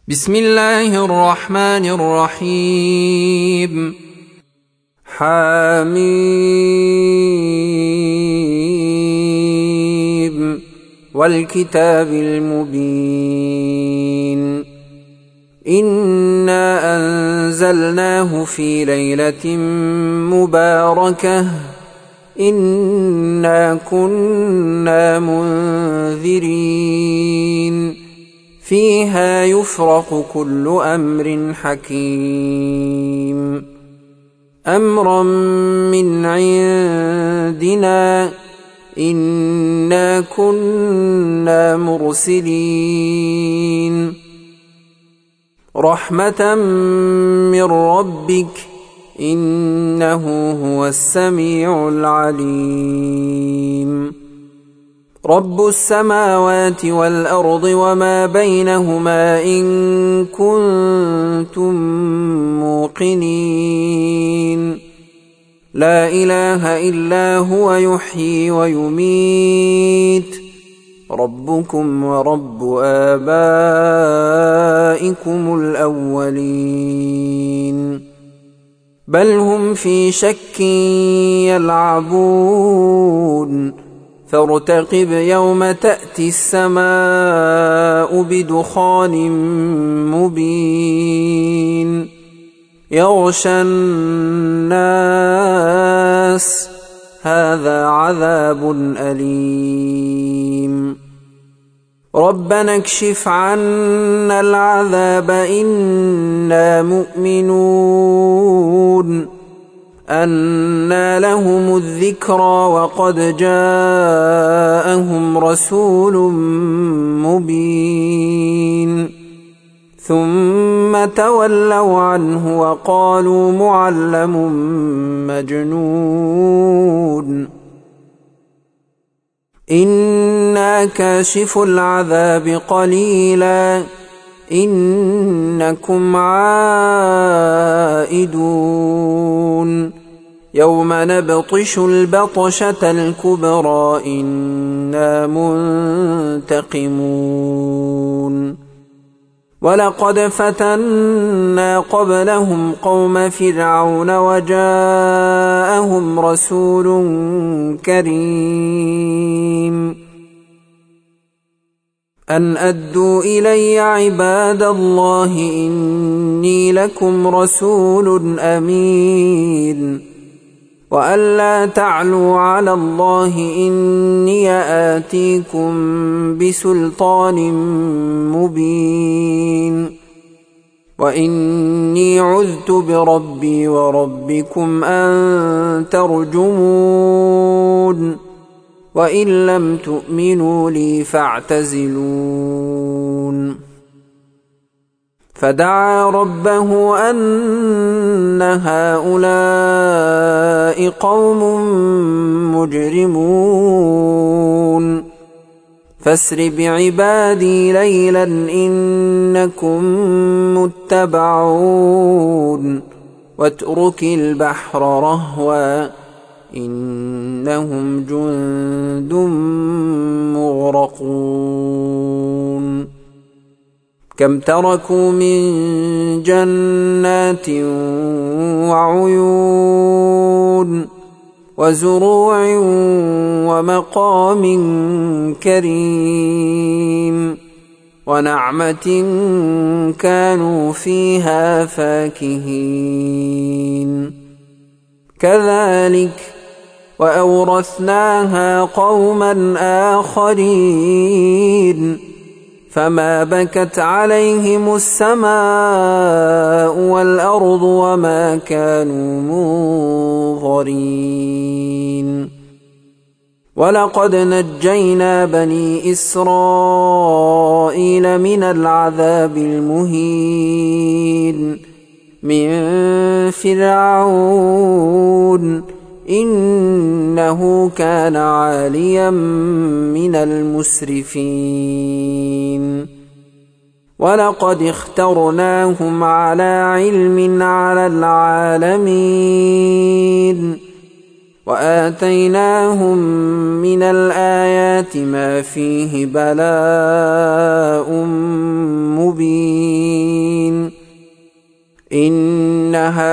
بسم الله الرحمن الرحيم. حميم والكتاب المبين. إنا أنزلناه في ليلة مباركة إنا كنا منذرين فيها يفرق كل أمر حكيم أمرا من عندنا إنا كنا مرسلين رحمة من ربك إنه هو السميع العليم. رب السماوات والأرض وما بينهما إن كنتم موقنين لا إله إلا هو يحيي ويميت ربكم ورب آبائكم الأولين بل هم في شك يلعبون فارتقب يوم تأتي السماء بدخان مبين يغشى الناس هذا عذاب أليم ربنا اكشف عنا العذاب إنا مؤمنون أنى لهم الذكرى وقد جاءهم رسول مبين ثم تولوا عنه وقالوا معلم مجنون إنا كاشف العذاب قليلا إنكم عائدون يوم نبطش البطشة الكبرى إنا منتقمون ولقد فتنا قبلهم قوم فرعون وجاءهم رسول كريم أن أدوا إلي عباد الله إني لكم رسول أمين وأن لا تعلوا على الله إني آتيكم بسلطان مبين وإني عذت بربي وربكم أن ترجمون وإن لم تؤمنوا لي فاعتزلون فدعا ربه أن هؤلاء قوم مجرمون فاسر بعبادي ليلا إنكم متبعون واترك البحر رهوا إنهم جند مغرقون كم تركوا من جنات وعيون وزروع ومقام كريم ونعمة كانوا فيها فاكهين كذلك وأورثناها قوما آخرين فما بكت عليهم السماء والأرض وما كانوا منظرين ولقد نجينا بني إسرائيل من العذاب المهين من فرعون إنه كان عاليا من المسرفين ولقد اخترناهم على علم على العالمين وآتيناهم من الآيات ما فيه بلاء مبين إن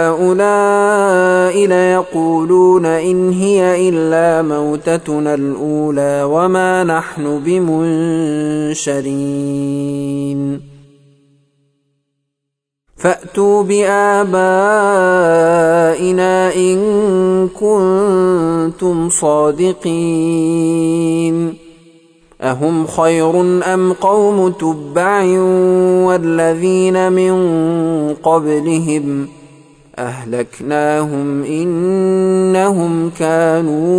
هؤلاء ليقولون إن هي إلا موتتنا الأولى وما نحن بمنشرين فأتوا بآبائنا إن كنتم صادقين أهم خير أم قوم تبع والذين من قبلهم أهلكناهم إنهم كانوا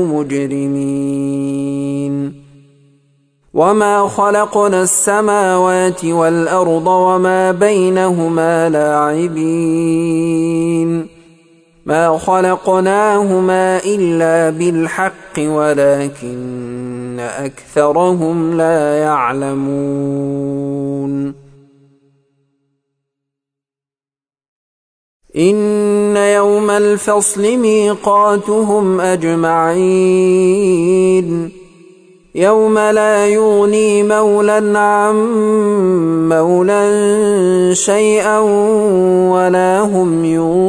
مجرمين وما خلقنا السماوات والأرض وما بينهما لاعبين ما خلقناهما إلا بالحق ولكن أكثرهم لا يعلمون إن يوم الفصل ميقاتهم أجمعين يوم لا يغني مولى عن مولى شيئا ولا هم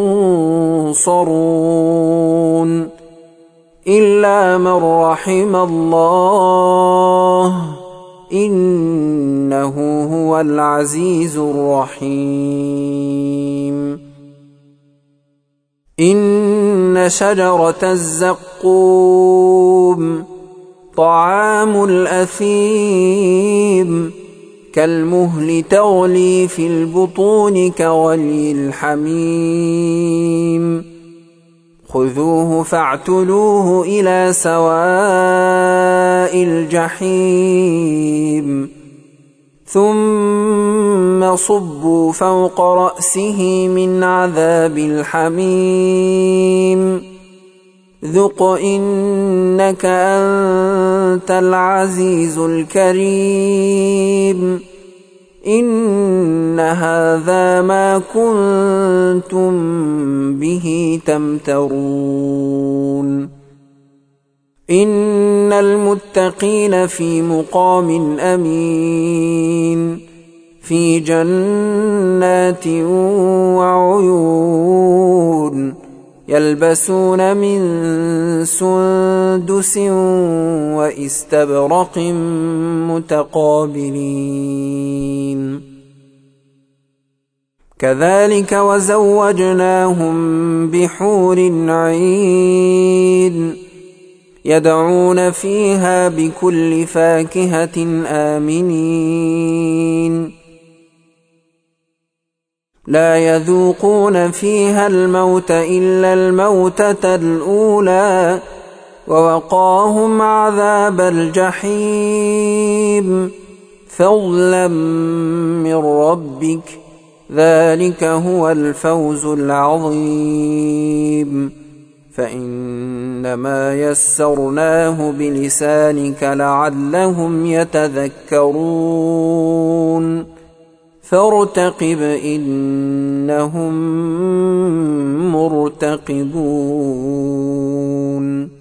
ينصرون إلا من رحم الله إنه هو العزيز الرحيم إن شجرة الزقوم طعام الأثيم كالمهل تغلي في البطون كغلي الحميم خذوه فاعتلوه إلى سواء الجحيم ثم صبوا فوق رأسه من عذاب الحميم ذق إنك أنت العزيز الكريم إن هذا ما كنتم به تمترون إن المتقين في مقام أمين في جنات وعيون يلبسون من سندس واستبرق متقابلين كذلك وزوجناهم بحور عين يدعون فيها بكل فاكهة آمنين لا يذوقون فيها الموت إلا الموتة الأولى ووقاهم عذاب الجحيم فضلا من ربك ذلك هو الفوز العظيم فإنما يسرناه بلسانك لعلهم يتذكرون فارتقب إنهم مرتقبون